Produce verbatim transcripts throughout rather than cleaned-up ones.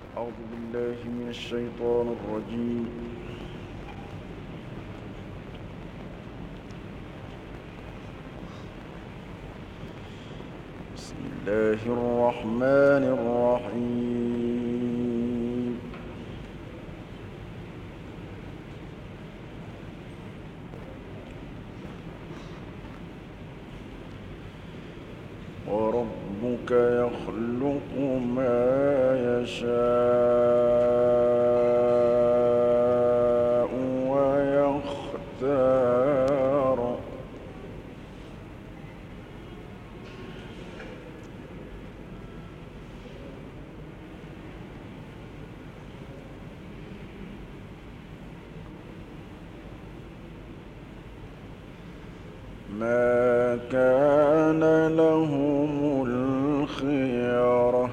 أعوذ بالله من الشيطان الرجيم. بسم الله الرحمن الرحيم. وربك يخلق ما يشاء ويختار. ما كان لهم الخيرة.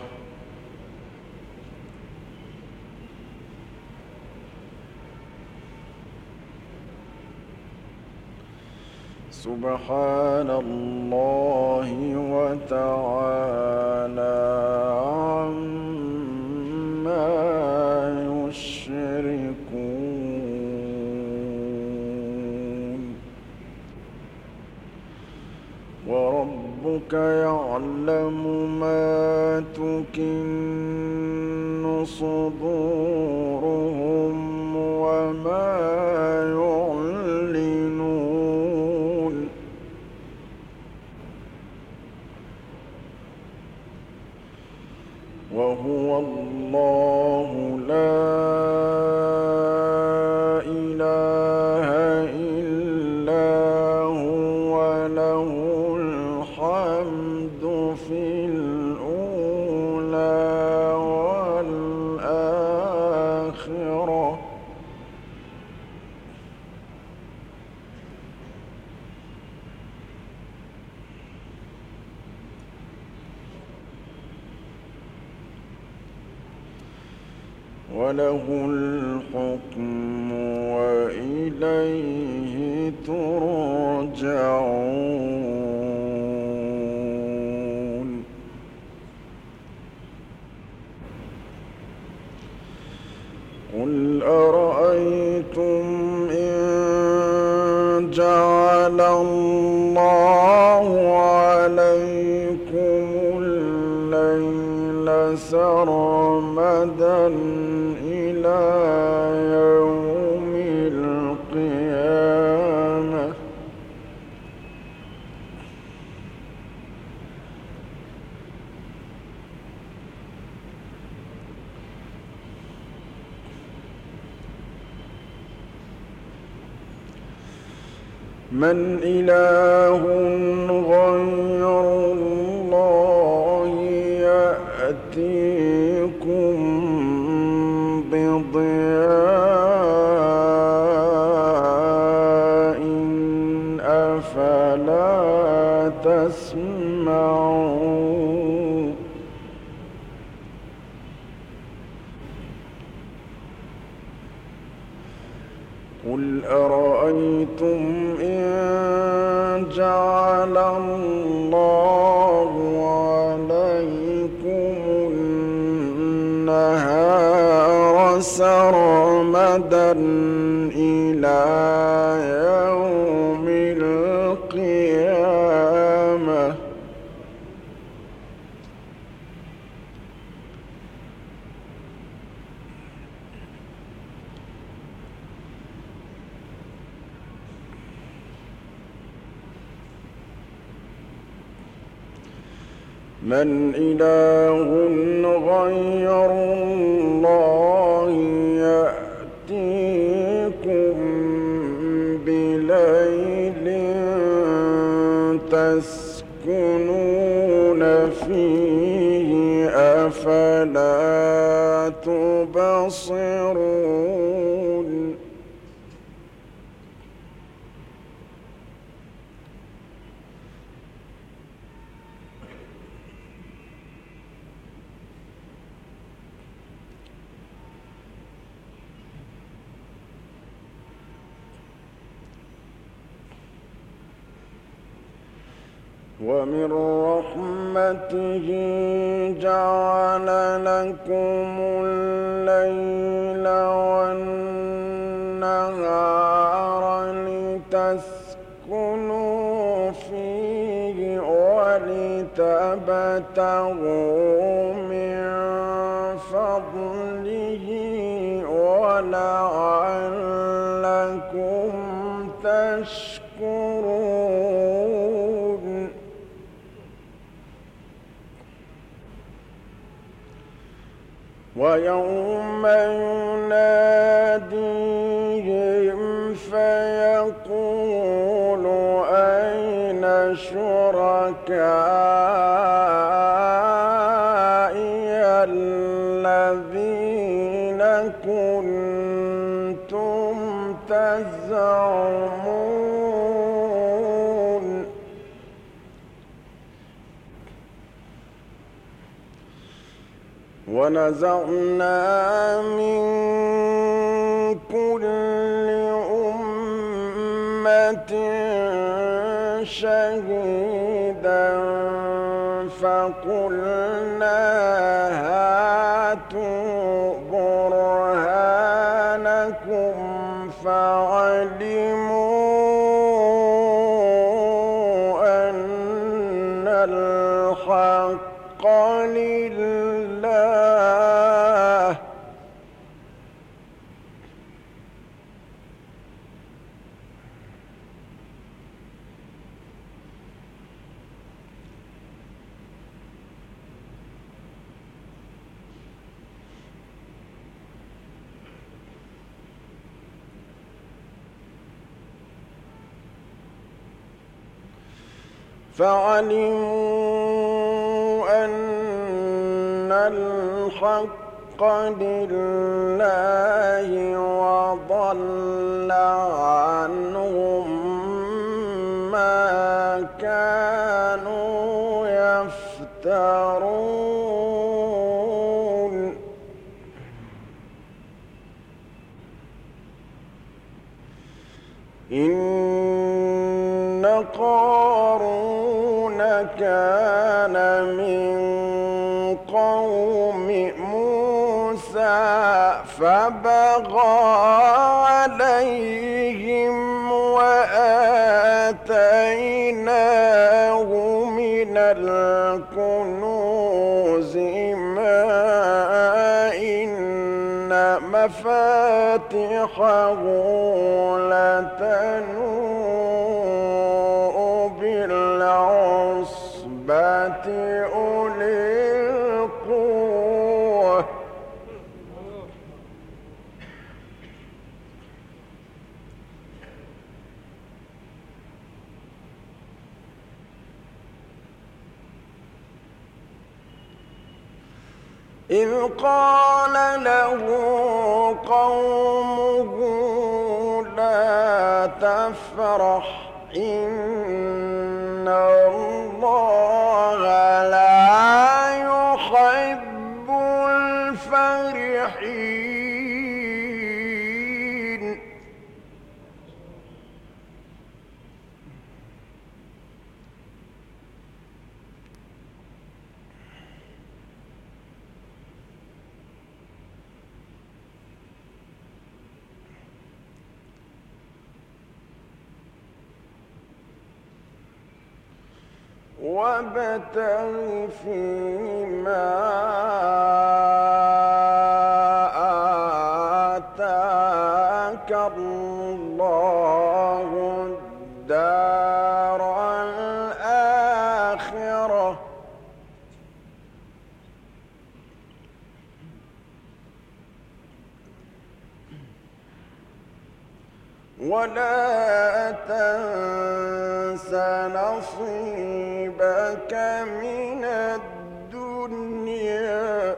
سبحان الله وتعالى عما يشركون. وربك يعلم ما تكن صدورهم وما يعلنون. وهو الله لا إله إلا هو له الحمد في الأولى والآخرة. وله الحكم وإليه ترجعون. قل أرأيتم إن جعل الله عليكم الليل سرمدا إلى يوم القيامة من إله غير الله يأتيكم بضياء أفلا تسمعون. قل أرأيتم إن جعل الله عليكم النهار سرمدا إلى يوم القيامة من إله غير الله يأتيكم بليل تسكنون فيه أفلا تبصرون. ومن رحمته جعل لكم الليل والنهار لتسكنوا فيه ولتبتغوا من فضله ولعلكم تشكرون ويوم يناديهم فيقول أين شركائي الذين كنتم تزعمون ونزعنا من كل أمة شهيدا فقلنا هاتوا برهانكم فعلموا أن الحق لله فعلموا أن الحق لله وضل عنهم ما كانوا يفترون إن قارون كان من قوم موسى فبغى عليهم وآتيناه من الكنوز ما إن مفاتحه لتنوء بالعصبة أولي القوة إذ قال له قومه لا تفرح إن الله لا يحب الفرحين وابتغ فيما آتاك الله الدار الآخرة ولا تنس نصيبك من الدنيا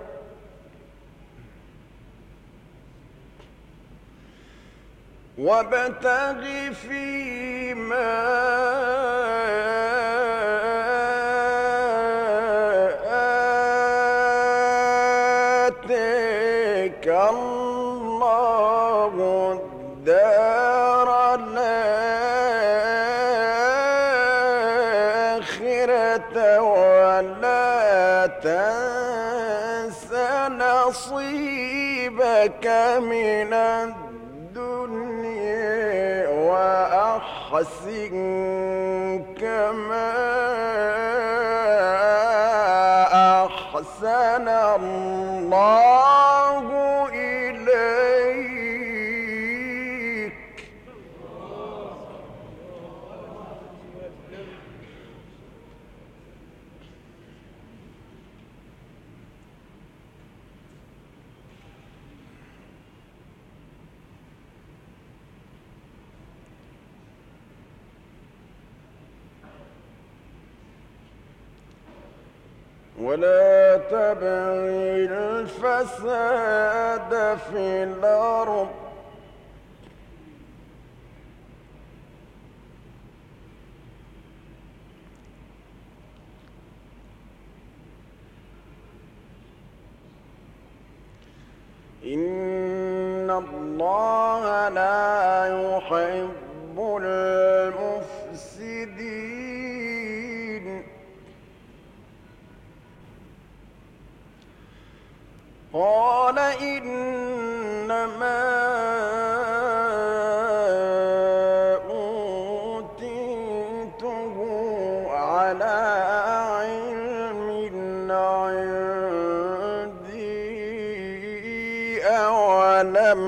وابتغ فيما آتاك الله الدار الآخرة نصيبك من الدنيا وأحسن كما أحسن الله إليك. ولا تبغ الفساد في الأرض إن الله لا يحب المفسدين. قال إنما أوتيته على علم عندي أولم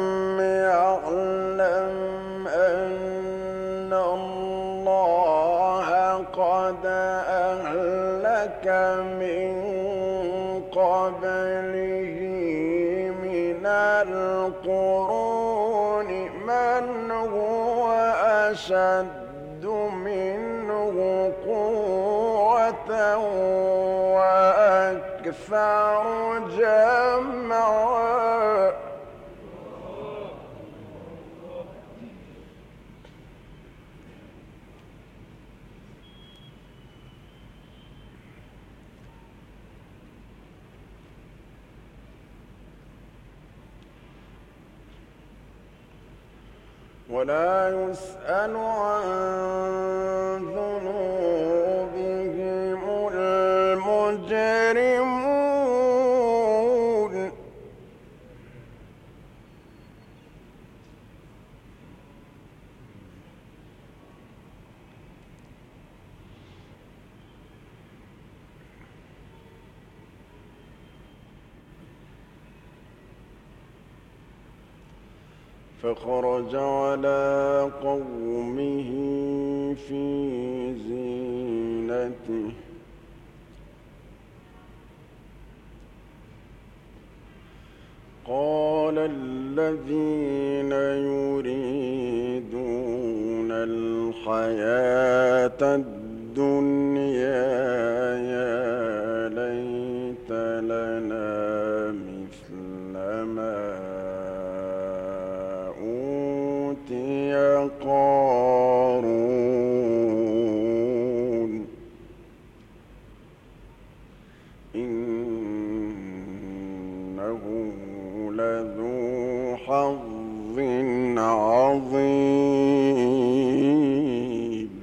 يعلم أن الله قد أهلك من قبله من القرون من هو أشد منه قوة وأكثر جمعا. ولا يسأل عن ذنوبهم المجرمون. فخرج على قومه في زينته قال الذين يريدون الحياة الدنيا يا ليت لنا مثل ما قارون إنه لذو حظ عظيم.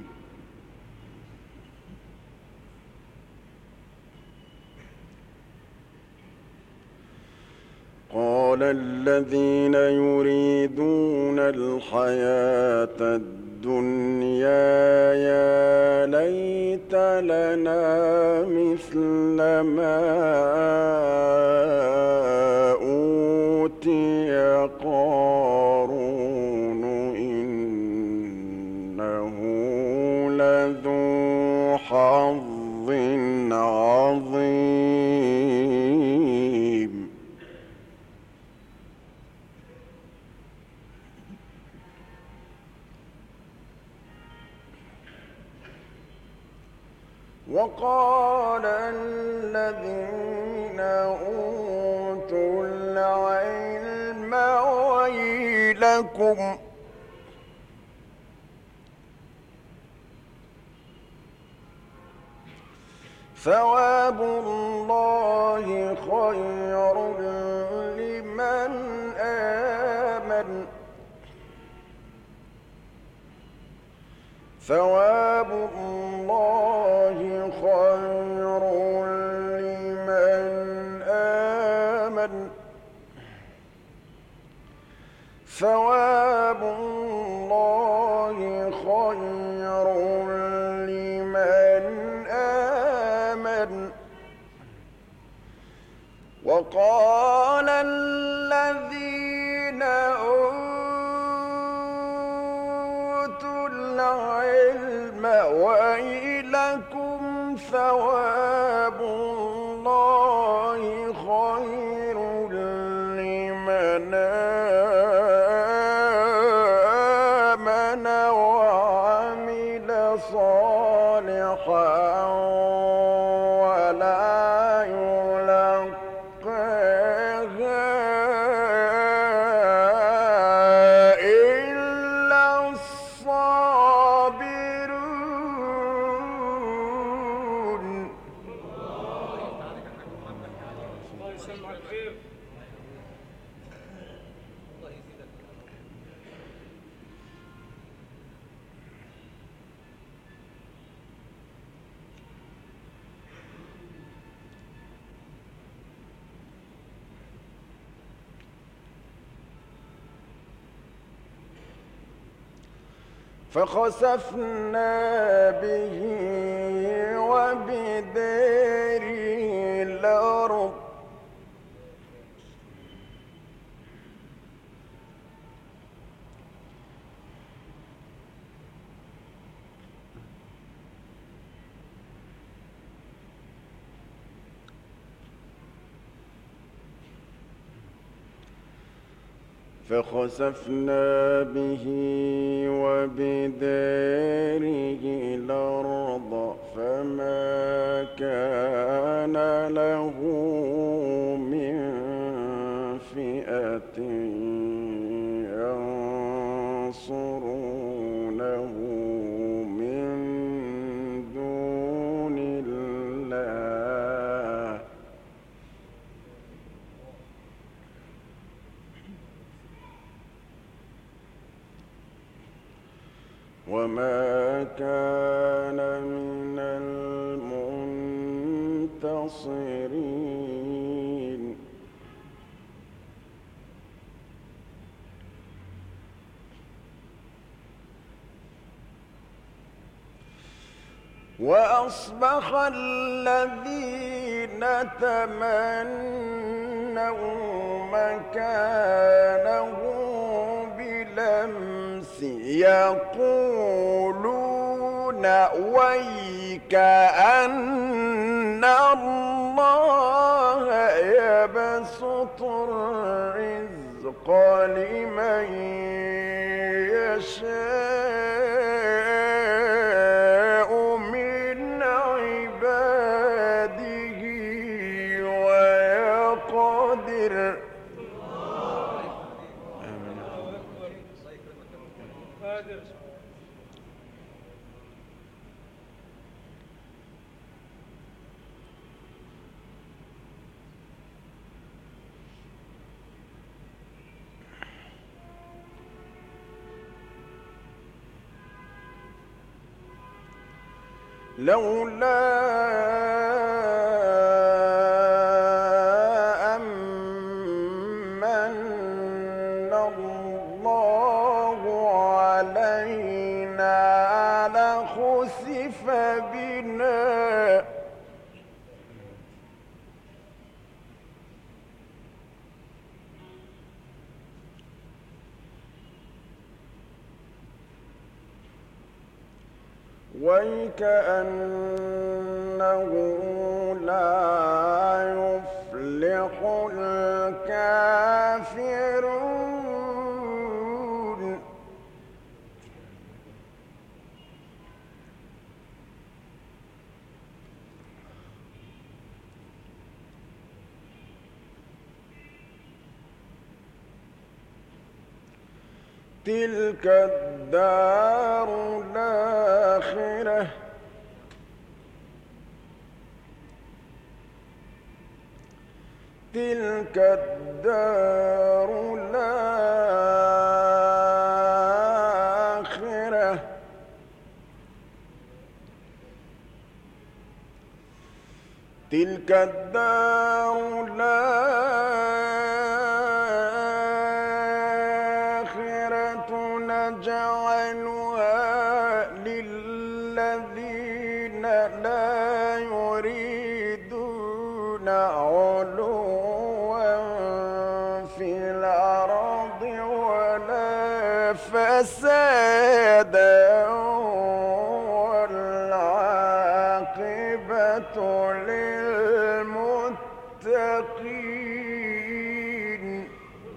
قال الذين يريدون الحياة الدنيا يا ليت لنا مثل ما أوتي قارون إنه لذو حظ عظيم. وقال الذين أوتوا العلم ويلكم ثواب الله خير لمن آمن ثواب الله خير لمن آمن ثواب الله خير لمن آمن. وقال الذين أوتوا العلم ويلكم ثواب الله خير لمن آمن وعمل صالحا ولا يلقاها إلا الصابرون. فخسفنا به وبداره الأرض فخسفنا به وبداره الأرض فما كان له من فئة ينصرونه من دون الله وما كان من المنتصرين. وأصبح الذين تمنوا مكانه بلمس يقولون ويك أن الله يبسط الرزق لمن يشاء من عباده ويقدر. لولا أمن الله علينا لخسف بنا وكأنه لا يفلح الكافرون. تلك الدار الآخرة تلك الدار الآخرة تلك الدار الآخرة نجعلها للذين لا يريدون علوا في الأرض ولا فسادا والعاقبة للمتقين.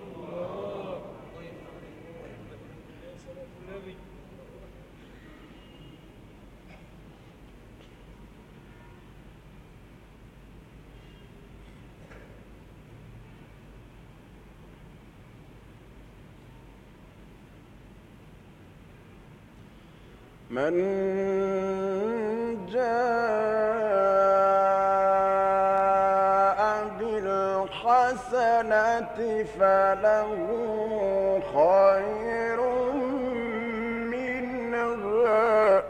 من جاء بالحسنة فله خير منها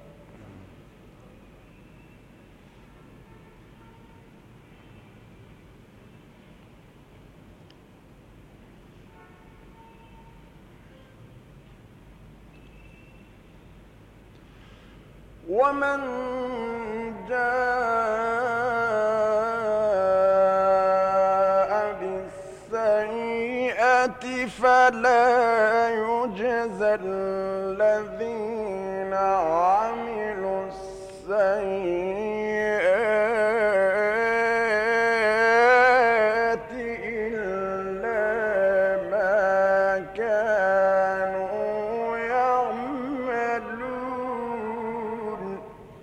ومن جاء بالسيئة فلا يجزى الذين عملوا السيئات إلا ما كانوا يعملون.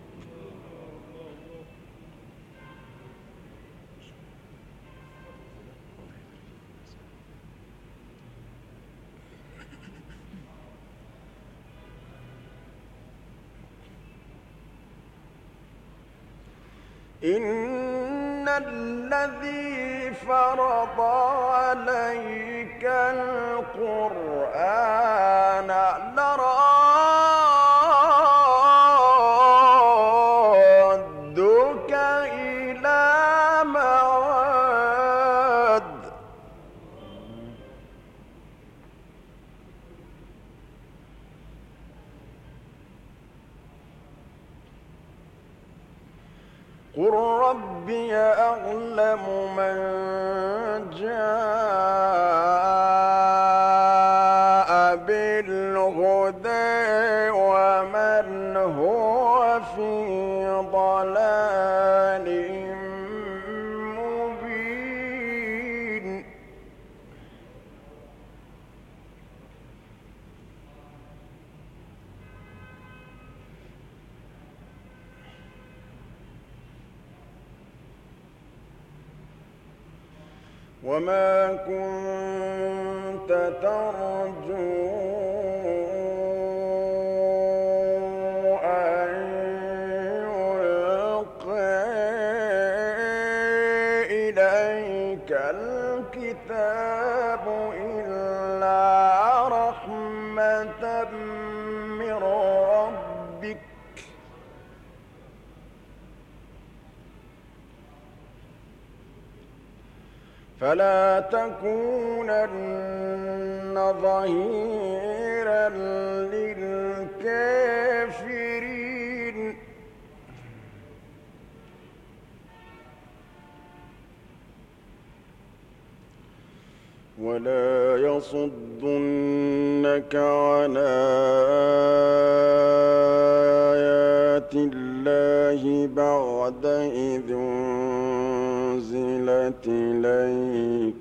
إن الذي فرض عليك القرآن لرادك إلى معاد قل ربي أعلم من جاء بالهدى ومن هو في ضلال مبين. وما كنت ترجو أن يلقى إليك الكتاب إلا رحمة من ربك فلا تكونن ظهيرا للكافرين. ولا يصدنك عن آيات الله بعد إذ أنزلت إليك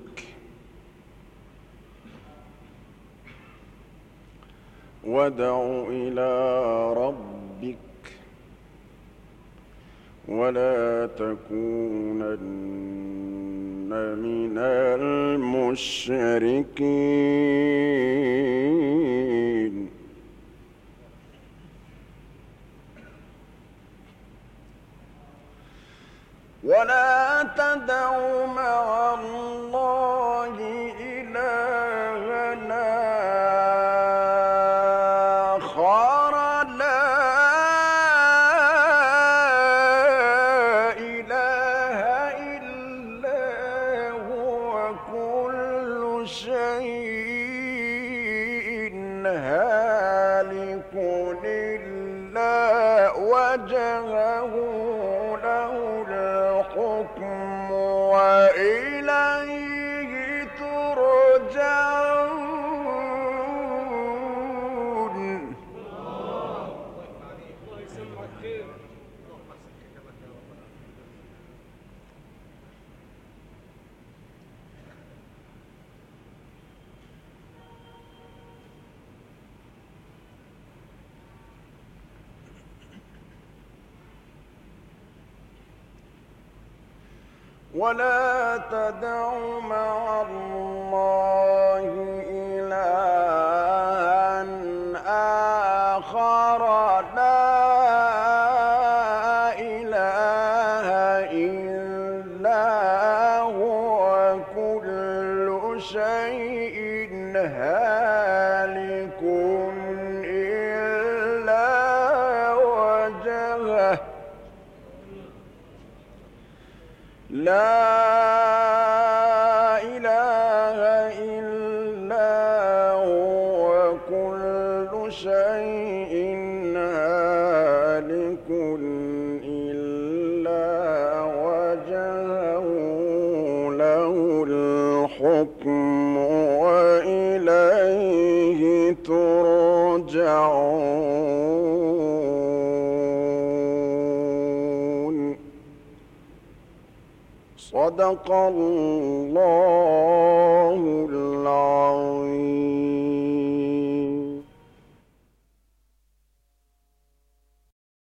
وادع إلى ربك ولا تكونن من المشركين. ولا تدع مع الله إلهنا آخر لا إله إلا هو كل شيء هالك يكن إلا وجهه له الحكم وإليه ترجعون. ولا تدع مع الله إلها آخر لا إله إلا هو كل شيء هالك إلا وجهه لا إله إلا هو كل شيء هالك إلا وجهه له الحكم وإليه ترجعون. صدق الله العظيم.